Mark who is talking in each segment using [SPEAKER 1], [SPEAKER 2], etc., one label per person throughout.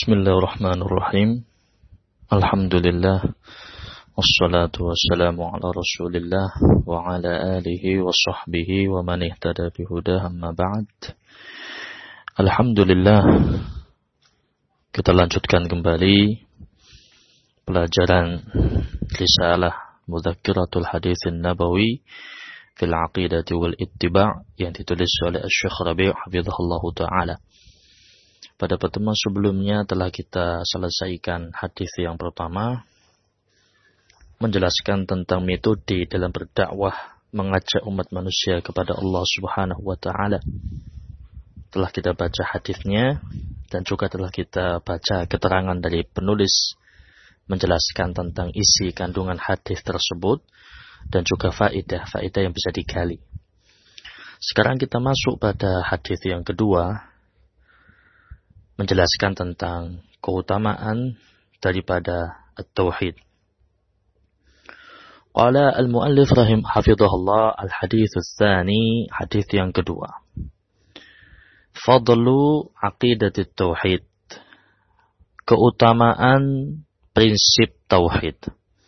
[SPEAKER 1] Bismillahirrahmanirrahim. Alhamdulillah. Wassalatu wassalamu ala rasulillah wa ala alihi wa sahbihi wa man ihtada bihudah amma ba'd. Alhamdulillah. Kita lanjutkan kembali pelajaran risalah Mudzakkiratul Haditsin Nabawi fil Aqidati wal Ittiba' yang ditulis oleh Syekh Rabi' hafizahullah ta'ala. Pada pertemuan sebelumnya telah kita selesaikan hadis yang pertama, menjelaskan tentang metode dalam berdakwah mengajak umat manusia kepada Allah Subhanahu wa taala. Telah kita baca hadisnya dan juga telah kita baca keterangan dari penulis menjelaskan tentang isi kandungan hadis tersebut dan juga faedah yang bisa digali. Sekarang kita masuk pada hadis yang kedua, menjelaskan tentang keutamaan daripada at-tauhid. Qala al-muallif hafizahullah al-hadits ats-tsani, hadis yang kedua. Fadlu aqidatit tauhid. Keutamaan prinsip tauhid.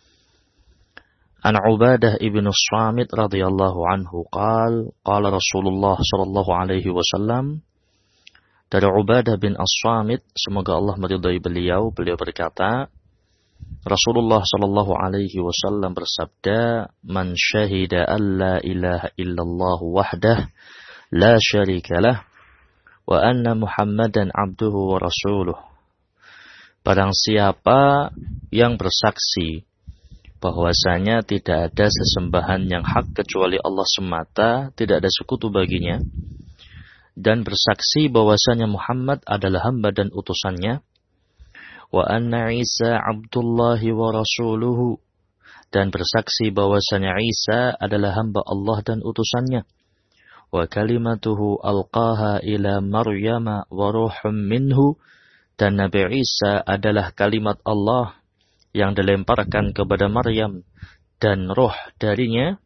[SPEAKER 1] An Ubadah ibn Samit radhiyallahu anhu qala Rasulullah sallallahu alaihi wasallam, dari Ubadah bin As-Samit, semoga Allah meridai beliau berkata, Rasulullah sallallahu alaihi wasallam bersabda, "Man syahida an la ilaha illallah wahdah la syarika lah wa anna Muhammadan abduhu wa rasuluh." Barang siapa yang bersaksi bahwasanya tidak ada sesembahan yang hak kecuali Allah semata, tidak ada sekutu baginya, dan bersaksi bahwasanya Muhammad adalah hamba dan utusannya, wa anna Isa abdullahi wa rasuluhu, dan bersaksi bahwasanya Isa adalah hamba Allah dan utusannya, wa kalimatuhu alqaha ila Maryama wa ruhum minhu, dan Nabi Isa adalah kalimat Allah yang dilemparkan kepada Maryam dan roh darinya,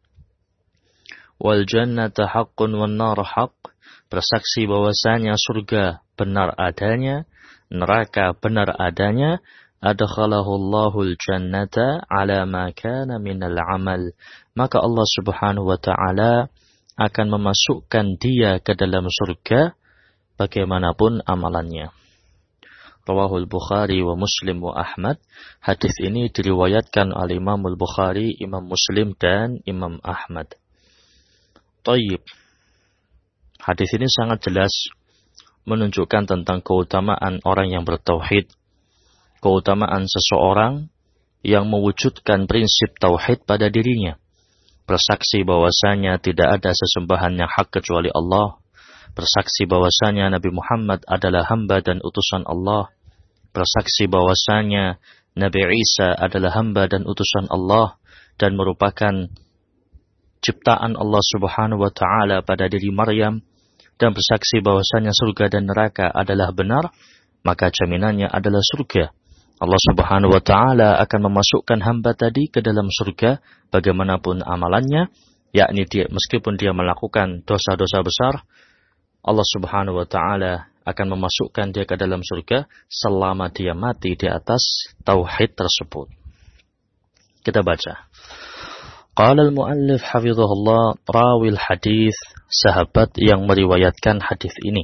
[SPEAKER 1] wal jannata haqqun wan nar haqq, bersaksi bahwasanya surga benar adanya, neraka benar adanya, adkhalahu Allahul jannata ala ma kana minal amal, maka Allah Subhanahu wa taala akan memasukkan dia ke dalam surga bagaimanapun amalannya. Rawahul Bukhari wa Muslim wa Ahmad. Hadis ini diriwayatkan oleh Imam Al-Bukhari, Imam Muslim dan Imam Ahmad. Tayyib. Hadis ini sangat jelas menunjukkan tentang keutamaan orang yang bertauhid, keutamaan seseorang yang mewujudkan prinsip tauhid pada dirinya, bersaksi bahwasanya tidak ada sesembahan yang hak kecuali Allah, bersaksi bahwasanya Nabi Muhammad adalah hamba dan utusan Allah, bersaksi bahwasanya Nabi Isa adalah hamba dan utusan Allah dan merupakan ciptaan Allah Subhanahu wa taala pada diri Maryam, dan bersaksi bahwasanya surga dan neraka adalah benar, maka jaminannya adalah surga. Allah Subhanahu wa taala akan memasukkan hamba tadi ke dalam surga bagaimanapun amalannya, yakni dia meskipun dia melakukan dosa-dosa besar, Allah Subhanahu wa taala akan memasukkan dia ke dalam surga selama dia mati di atas tauhid tersebut. Kita baca. Qala al-muallif hafizahullah, rawil hadis, sahabat yang meriwayatkan hadis ini,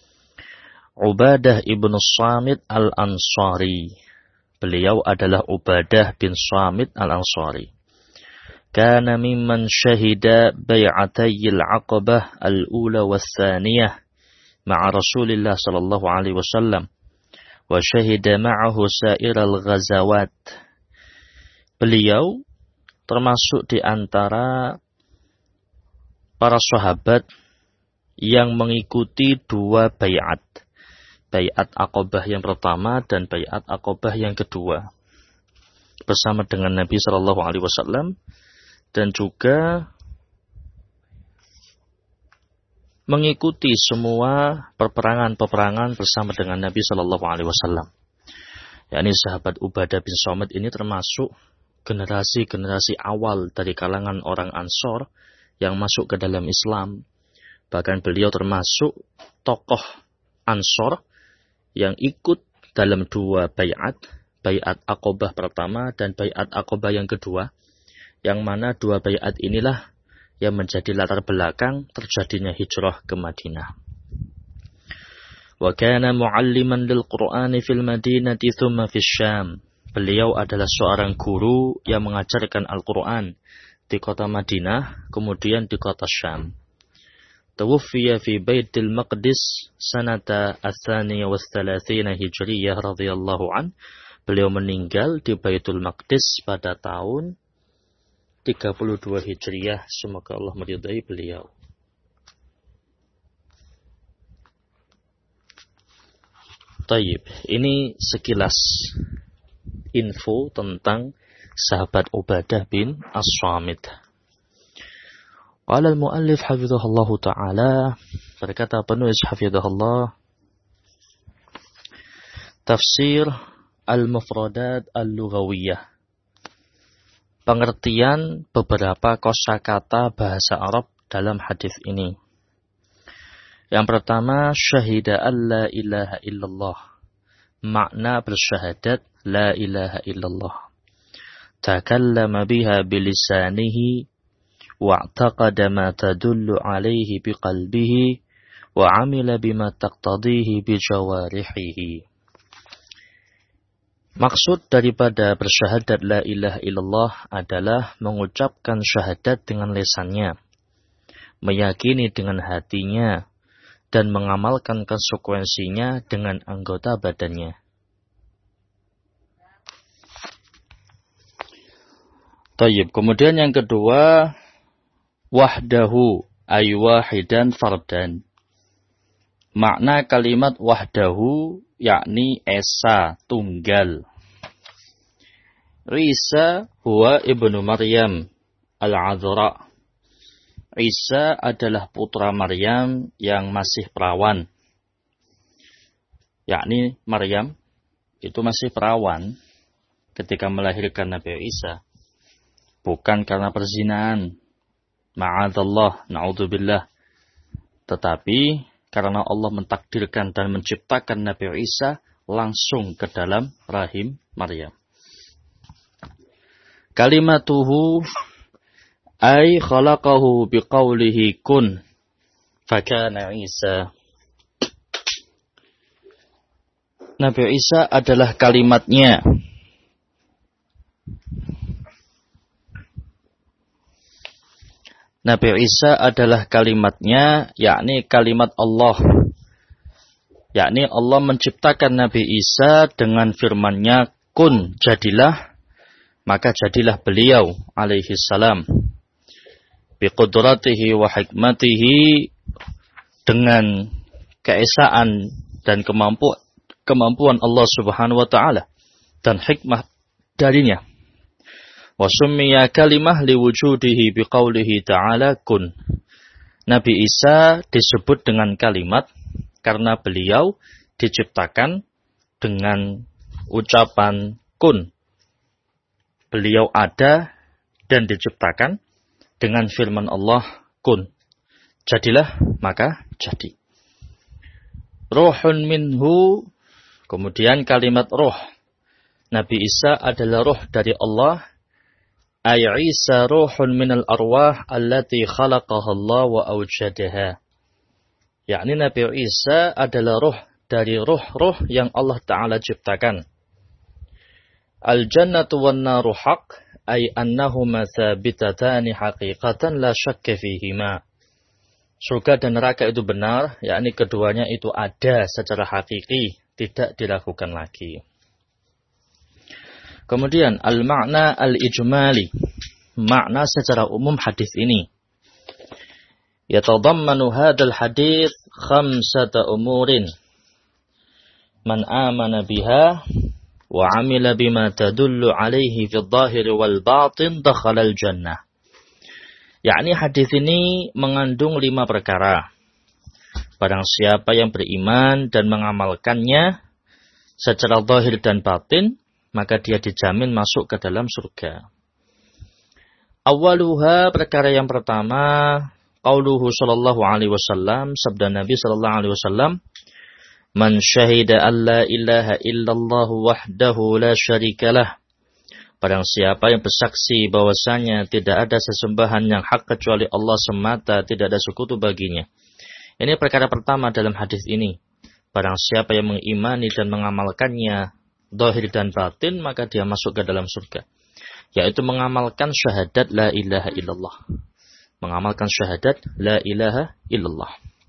[SPEAKER 1] Ubadah ibn Samit al-Ansari. Beliau adalah Ubadah bin Samit al-Ansari. Kana mimman syahida bay'atayil aqabah al-ula was-tsaniyah ma'a Rasulillah sallallahu alaihi wasallam wa syahida ma'ahu sa'iral ghazawat. Beliau termasuk di antara para sahabat yang mengikuti dua bayat. Bayat Aqabah yang pertama dan bayat Aqabah yang kedua. Bersama dengan Nabi SAW. Dan juga mengikuti semua peperangan-peperangan bersama dengan Nabi SAW. yakni sahabat Ubadah bin Samit ini termasuk generasi-generasi awal dari kalangan orang Ansor yang masuk ke dalam Islam. Bahkan beliau termasuk tokoh Ansor yang ikut dalam dua baiat, baiat Aqabah pertama dan baiat Aqabah yang kedua, yang mana dua baiat inilah yang menjadi latar belakang terjadinya hijrah ke Madinah. Wa kana mualliman lil Qur'ani fil Madinati thumma fis Syam. Beliau adalah seorang guru yang mengajarkan Al-Qur'an di kota Madinah, kemudian di kota Syam. Tuwfiya fi Baitul Maqdis sanata ats-tsaniyah was 30 Hijriyah radhiyallahu an. Beliau meninggal di Baitul Maqdis pada tahun 32 Hijriyah. Semoga Allah meridai beliau. Tayyib, ini sekilas info tentang sahabat Ubadah bin As-Samit. Qala al-muallif hafizahullah ta'ala, berkata penulis hafizahullah, tafsir al-mufradat al-lughawiyah, pengertian beberapa kosakata bahasa Arab dalam hadis ini. Yang pertama, syahida alla ilaha illallah, makna bersyahadat la ilaha illallah. Takallama biha bilisanihi wa'taqada ma tadullu alaihi biqalbihi wa amila bima taqtadihi bijawarihihi. Maksud daripada bersyahadat la ilaha illallah adalah mengucapkan syahadat dengan lisannya, meyakini dengan hatinya, dan mengamalkan konsekuensinya dengan anggota badannya. Tayyib. Kemudian yang kedua, wahdahu ay wahidan fardan. Makna kalimat wahdahu yakni esa, tunggal. Isa huwa ibnu Maryam al-Azra. Isa adalah putra Maryam yang masih perawan. Yakni Maryam itu masih perawan ketika melahirkan Nabi Isa. Bukan karena perzinahan. Ma'adzallah, na'udzubillah. Tetapi karena Allah mentakdirkan dan menciptakan Nabi Isa langsung ke dalam rahim Maryam. Kalimatuhu ay khalaqahu biqaulihi kun fakana Isa. Nabi Isa adalah kalimatnya. Nabi Isa adalah kalimatnya, yakni kalimat Allah. Yakni Allah menciptakan Nabi Isa dengan firman-Nya kun, jadilah, maka jadilah beliau alaihi salam. Biqudratihi wa hikmatihi, dengan keesaan dan kemampuan Allah Subhanahu wa taala dan hikmah darinya. Wa summiya kalimah liwujudihi biqaulihi ta'ala kun. Nabi Isa disebut dengan kalimat karena beliau diciptakan dengan ucapan kun. Beliau ada dan diciptakan dengan firman Allah kun. Jadilah, maka jadi. Ruhun minhu, kemudian kalimat roh. Nabi Isa adalah roh dari Allah. Ay Isa ruhun minal arwah allati khalaqaha Allah wa awjadaha. Yakni Nabi Isa adalah roh dari roh-roh yang Allah Ta'ala ciptakan. Al-jannatu wan naru haq, ay annahuma thabitatani haqiqatan la syakka fihima. Surga dan neraka itu benar, yakni keduanya itu ada secara hakiki, tidak diragukan lagi. Kemudian al-ma'na al-ijmali, makna secara umum hadis ini. Yatadammanu hadzal hadits khamsata umurin. Man amana biha wa 'amila bima tadullu 'alaihi fi adh-dhahir wal batin dakhala al-jannah. Yakni hadis ini mengandung 5 perkara. Barang siapa yang beriman dan mengamalkannya secara zahir dan batin, maka dia dijamin masuk ke dalam surga. Awaluha, perkara yang pertama, qauluhu sallallahu alaihi wasallam, sabda Nabi sallallahu alaihi wasallam, Man syahida an la ilaha illallah wahdahu la syarikalah. Barang siapa yang bersaksi bahwasanya tidak ada sesembahan yang hak kecuali Allah semata, tidak ada sekutu baginya. Ini perkara pertama dalam hadis ini. Barang siapa yang mengimani dan mengamalkannya zahir dan batin, maka dia masuk ke dalam surga. Yaitu mengamalkan syahadat la ilaha illallah. Mengamalkan syahadat la ilaha illallah.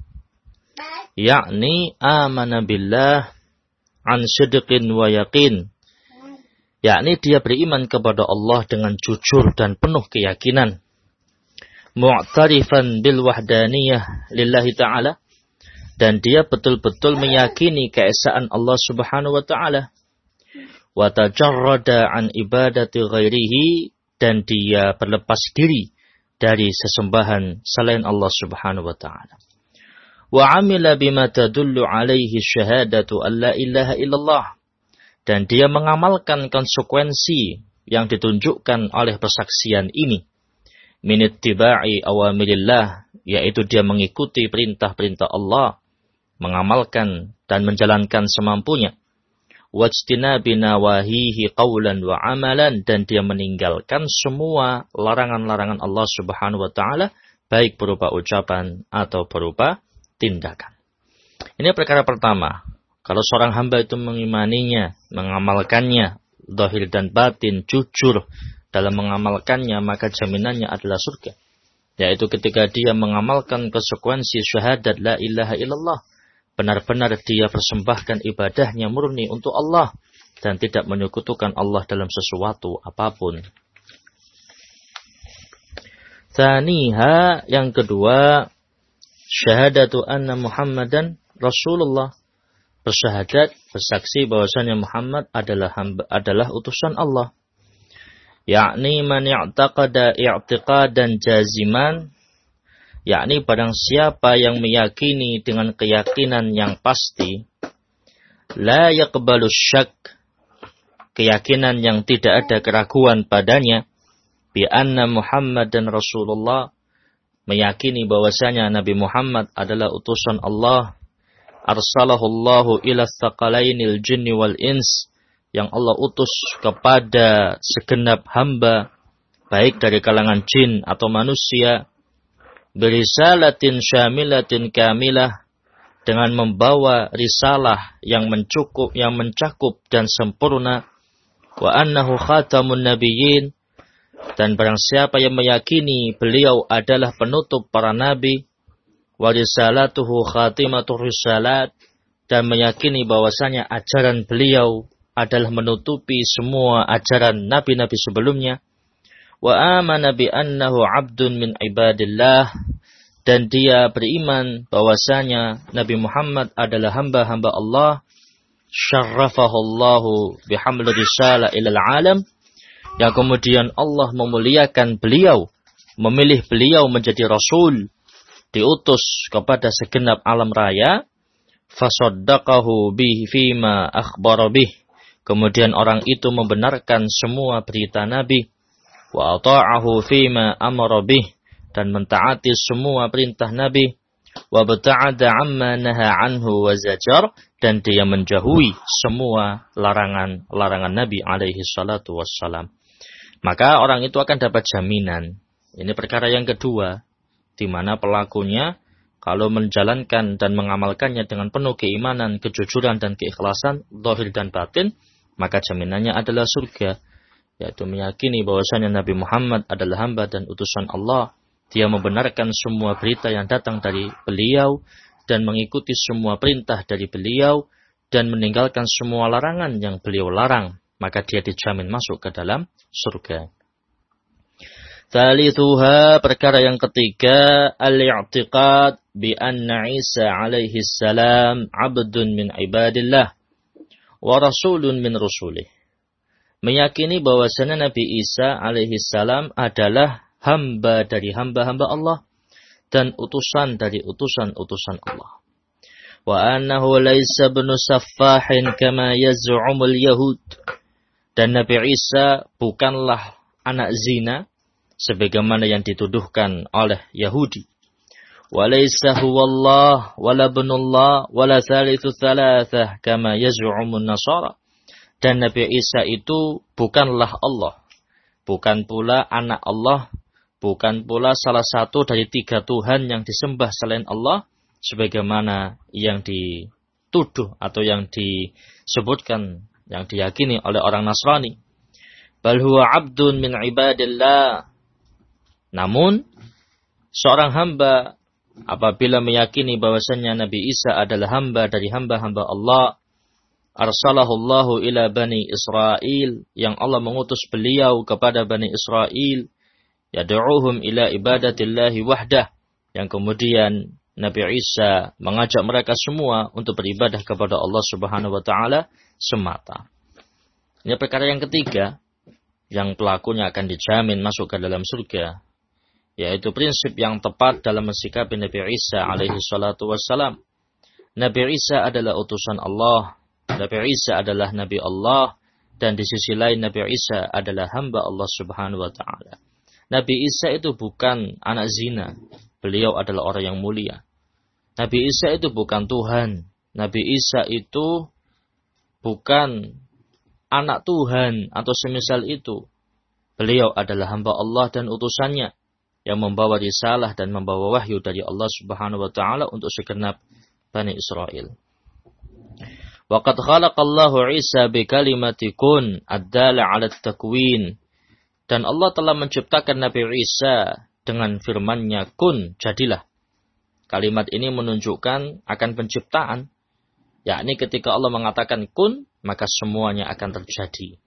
[SPEAKER 1] Yakni amana billah an sidqin wa yaqin. Yakni dia beriman kepada Allah dengan jujur dan penuh keyakinan. Mu'tarifan bil wahdaniyah lillahi ta'ala. Dan dia betul-betul meyakini keesaan Allah subhanahu wa ta'ala. Wa tajarrada an ibadati ghairihi. Dan dia berlepas diri dari sesembahan selain Allah subhanahu wa ta'ala. Wa amila bima tadullu alaihi syahadatu an la ilaha illallah. Dan dia mengamalkan konsekuensi yang ditunjukkan oleh persaksian ini. Min ittiba'i awamirillah, yaitu dia mengikuti perintah-perintah Allah, mengamalkan dan menjalankan semampunya. Wajtinabi nawahihi qawlan wa amalan, dan dia meninggalkan semua larangan-larangan Allah subhanahu wa ta'ala, baik berupa ucapan atau berupa tindakan. Ini perkara pertama. Kalau seorang hamba itu mengimaninya, mengamalkannya, zahir dan batin, jujur dalam mengamalkannya, maka jaminannya adalah surga. Yaitu ketika dia mengamalkan konsekuensi syahadat la ilaha illallah, benar-benar dia persembahkan ibadahnya murni untuk Allah dan tidak menyekutukan Allah dalam sesuatu apapun. Tsaniha, yang kedua, syahadatu anna Muhammadan Rasulullah. Bersyahadat, bersaksi bahwasanya Muhammad adalah utusan Allah. Yakni man i'taqada i'tiqadan jaziman. Yakni barang siapa yang meyakini dengan keyakinan yang pasti. La yaqbalu syak. Keyakinan yang tidak ada keraguan padanya. Bi anna Muhammadan Rasulullah. Meyakini bahwasanya Nabi Muhammad adalah utusan Allah. Arsalahullahu ila tsaqalainil jinni wal ins, yang Allah utus kepada segenap hamba baik dari kalangan jin atau manusia, birisalatin syamilatin kamilah, dengan membawa risalah yang mencakup dan sempurna, wa annahu khatamun nabiyyin, dan barang siapa yang meyakini beliau adalah penutup para nabi, wa risalatuhu khatimatur risalat, dan meyakini bahwasanya ajaran beliau adalah menutupi semua ajaran nabi-nabi sebelumnya. Wa amana bi annahu 'abdun min ibadillah, dan dia beriman bahwasanya Nabi Muhammad adalah hamba-hamba Allah. Syarrafahullahu bihamli risalah ilal alam, yang kemudian Allah memuliakan beliau, memilih beliau menjadi rasul, diutus kepada segenap alam raya. Fasaddaqahu bihi fima akhbara bih, kemudian orang itu membenarkan semua berita Nabi. Wa ata'ahu fima amara bih, dan mentaati semua perintah Nabi. Wa bata'ada amma naha anhu wa zajar, dan dia menjauhi semua larangan Nabi alaihi salatu wassalam. Maka orang itu akan dapat jaminan. Ini perkara yang kedua, di mana pelakunya kalau menjalankan dan mengamalkannya dengan penuh keimanan, kejujuran dan keikhlasan, zahir dan batin, maka jaminannya adalah surga. Yaitu meyakini bahwasanya Nabi Muhammad adalah hamba dan utusan Allah. Dia membenarkan semua berita yang datang dari beliau dan mengikuti semua perintah dari beliau dan meninggalkan semua larangan yang beliau larang, maka dia dijamin masuk ke dalam surga. Thalithuha, perkara yang ketiga, al-i'tiqad bi anna Isa alaihi salam 'abdun min ibadillah wa rasulun min rusulih. Meyakini bahwasanya Nabi Isa alaihi salam adalah hamba dari hamba-hamba Allah dan utusan dari utusan-utusan Allah. Wa annahu laisa ibnu saffahin kama yaz'umul yahud. Dan Nabi Isa bukanlah anak zina sebagaimana yang dituduhkan oleh Yahudi. walaysa huwallah wala ibnullah wala thalithu thalathah kama yaz'umun nasara. Dan Nabi Isa itu bukanlah Allah, bukan pula anak Allah, bukan pula salah satu dari 3 Tuhan yang disembah selain Allah, sebagaimana yang dituduh atau yang disebutkan, yang diyakini oleh orang Nasrani. Bal huwa abdun min ibadillah. Namun seorang hamba apabila meyakini bahwasannya Nabi Isa adalah hamba dari hamba-hamba Allah, arsalahullahu ila Bani Israel, yang Allah mengutus beliau kepada Bani Israel, yad'uhum ila ibadatillahi wahdah, yang kemudian Nabi Isa mengajak mereka semua untuk beribadah kepada Allah Subhanahu wa taala semata. Ini perkara yang ketiga yang pelakunya akan dijamin masuk ke dalam surga, yaitu prinsip yang tepat dalam mensikapi Nabi Isa alaihi salatu wassalam. Nabi Isa adalah utusan Allah, Nabi Isa adalah Nabi Allah, dan di sisi lain Nabi Isa adalah hamba Allah Subhanahu wa taala. Nabi Isa itu bukan anak zina, beliau adalah orang yang mulia. Nabi Isa itu bukan Tuhan, Nabi Isa itu bukan anak Tuhan atau semisal itu. Beliau adalah hamba Allah dan utusannya yang membawa risalah dan membawa wahyu dari Allah Subhanahu wa taala untuk segenap Bani Israel. Wa qad khalaqallahu Isa bi kalimati kun ad-dala 'ala at-takwin. Dan Allah telah menciptakan Nabi Isa dengan firman-Nya kun, jadilah. Kalimat ini menunjukkan akan penciptaan, yakni ketika Allah mengatakan kun, maka semuanya akan terjadi.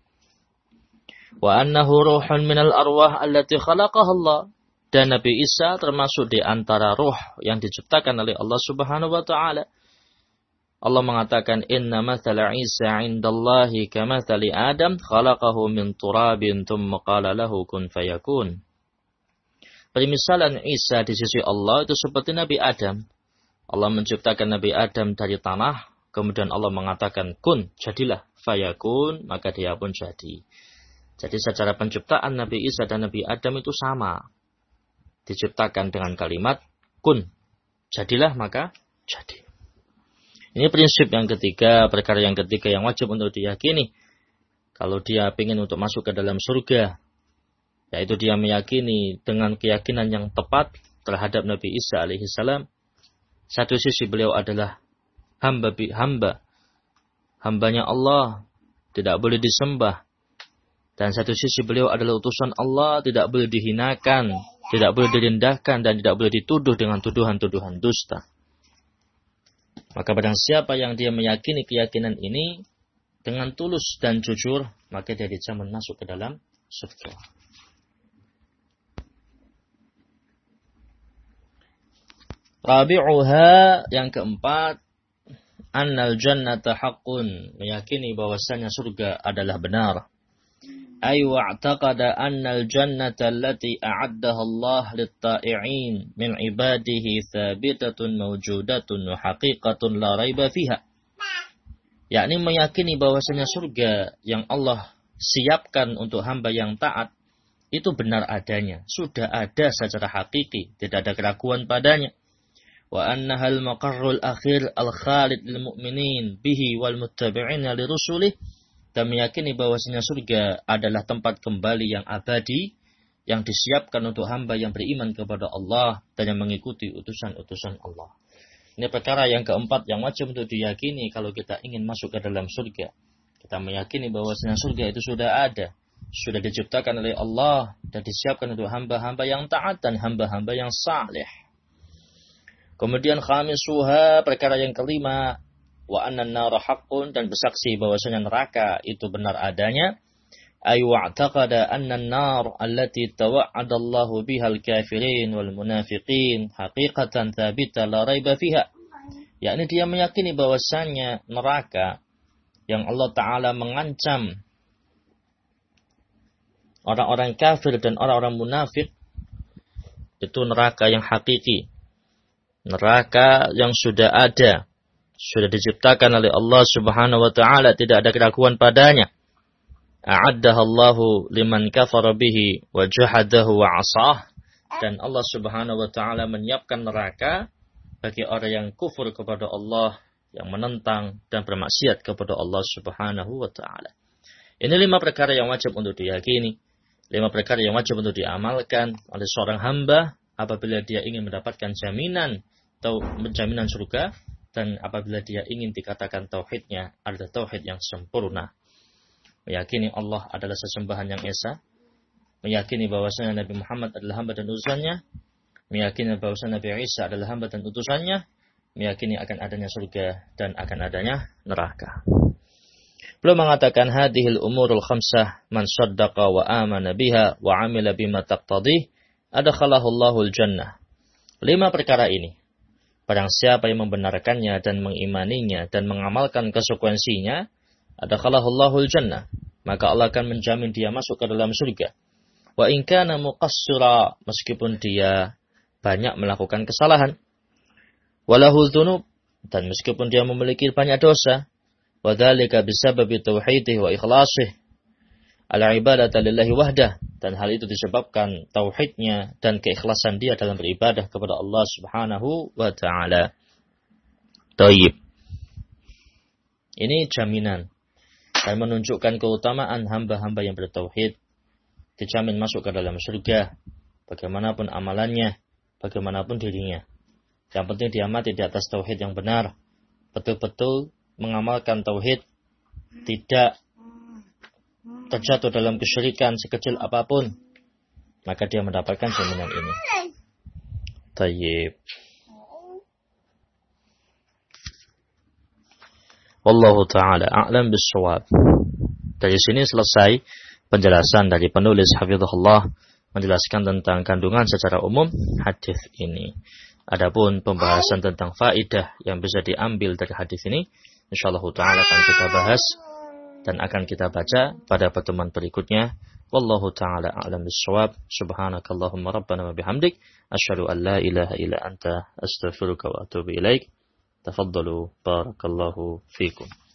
[SPEAKER 1] Wa annahu ruhun minal arwah allati khalaqaha Allah. Dan Nabi Isa termasuk di antara ruh yang diciptakan oleh Allah Subhanahu wa taala. Allah mengatakan inna mathala Isa 'indallahi kamathali Adam khalaqahu min turabin thumma qala lahu kun fayakun. Permisalan Isa di sisi Allah itu seperti Nabi Adam. Allah menciptakan Nabi Adam dari tanah, kemudian Allah mengatakan kun, jadilah, fayakun, maka dia pun jadi. Jadi secara penciptaan Nabi Isa dan Nabi Adam itu sama. Diciptakan dengan kalimat kun, jadilah, maka jadi. Ini prinsip yang ketiga, perkara yang ketiga yang wajib untuk diyakini kalau dia ingin untuk masuk ke dalam surga, yaitu dia meyakini dengan keyakinan yang tepat terhadap Nabi Isa alaihissalam. Satu sisi beliau adalah hambanya Allah, tidak boleh disembah. Dan satu sisi beliau adalah utusan Allah, tidak boleh dihinakan, tidak boleh direndahkan, dan tidak boleh dituduh dengan tuduhan-tuduhan dusta. Maka barang siapa yang dia meyakini keyakinan ini dengan tulus dan jujur, maka dia dijamin masuk ke dalam surga. Rabi'uha, yang keempat, annal jannata haqqun, meyakini bahwasanya surga adalah benar. Ay wa'taqada annal jannata allati a'addaha Allah lit-ta'i'in min ibadihi thabitatun mawjudatun wa haqiqatun la raiba fiha. Yakni meyakini bahwasanya surga yang Allah siapkan untuk hamba yang taat itu benar adanya, sudah ada secara hakiki, tidak ada keraguan padanya. Wa annahal maqarrul akhir al-khalid lil mu'minin bihi wal muttabi'ina li rusulih. Dan meyakini bahwasanya surga adalah tempat kembali yang abadi yang disiapkan untuk hamba yang beriman kepada Allah dan yang mengikuti utusan-utusan Allah. Ini perkara yang keempat yang wajib untuk diyakini kalau kita ingin masuk ke dalam surga. Kita meyakini bahwasanya surga itu sudah ada, sudah diciptakan oleh Allah dan disiapkan untuk hamba-hamba yang taat dan hamba-hamba yang saleh. Kemudian khamisuha, perkara yang kelima, wa annan nara haqqun, dan bersaksi bahwasanya neraka itu benar adanya. Ay wa'taqada annan nar allati tawa'ada Allahu bihal kafirin wal munafiqin haqiqatan thabita la raiba fiha. Yakni dia meyakini bahwasanya neraka yang Allah Ta'ala mengancam orang-orang kafir dan orang-orang munafik itu neraka yang hakiki. Neraka yang sudah ada, sudah diciptakan oleh Allah Subhanahu wa taala, tidak ada keraguan padanya. A'addaha Allahu liman kafara bihi wa jahadahu wa 'asah. Dan Allah Subhanahu wa taala menyiapkan neraka bagi orang yang kufur kepada Allah, yang menentang dan bermaksiat kepada Allah Subhanahu wa taala. Ini 5 perkara yang wajib untuk diyakini, 5 perkara yang wajib untuk diamalkan oleh seorang hamba apabila dia ingin mendapatkan jaminan surga, dan apabila dia ingin dikatakan tauhidnya adalah tauhid yang sempurna. Meyakini Allah adalah sesembahan yang esa, meyakini bahwasanya Nabi Muhammad adalah hamba dan utusannya, meyakini bahwasanya Nabi Isa adalah hamba dan utusannya, meyakini akan adanya surga dan akan adanya neraka. Beliau mengatakan hadhil umurul khamsah man saddaqa wa amana biha wa amila bima taqtadih adkhalahu Allahul jannah. 5 perkara ini, barang siapa yang membenarkannya dan mengimaninya dan mengamalkan konsekuensinya, adkhalahu Allahul jannah, maka Allah akan menjamin dia masuk ke dalam surga. Wa in kana muqassira, meskipun dia banyak melakukan kesalahan. Walahu dzunub, dan meskipun dia memiliki banyak dosa. Wa dzalika bisababi tauhidih wa ikhlasih ala ibadati lillahi wahdah, dan hal itu disebabkan tauhidnya dan keikhlasan dia dalam beribadah kepada Allah Subhanahu wa taala. Thayyib. Ini jaminan dan menunjukkan keutamaan hamba-hamba yang bertauhid, dijamin masuk ke dalam surga, bagaimanapun amalannya, bagaimanapun dirinya. Yang penting dia mati di atas tauhid yang benar, betul-betul mengamalkan tauhid, tidak terjatuh dalam kesyirikan sekecil apapun, maka dia mendapatkan jaminan ini. Tayyib. Wallahu ta'ala a'lam bis-shawab. Dari sini selesai penjelasan dari penulis hafizahullah menjelaskan tentang kandungan secara umum hadis ini. Adapun pembahasan tentang faidah yang bisa diambil dari hadis ini, insyaallah taala akan kita bahas dan akan kita baca pada pertemuan berikutnya. Wallahu taala a'lam bis-shawab. Subhanakallahumma rabbana wa bihamdik asyhadu an la ilaha illa anta astaghfiruka wa atubu ilaik. Tafaddalu barakallahu fikum.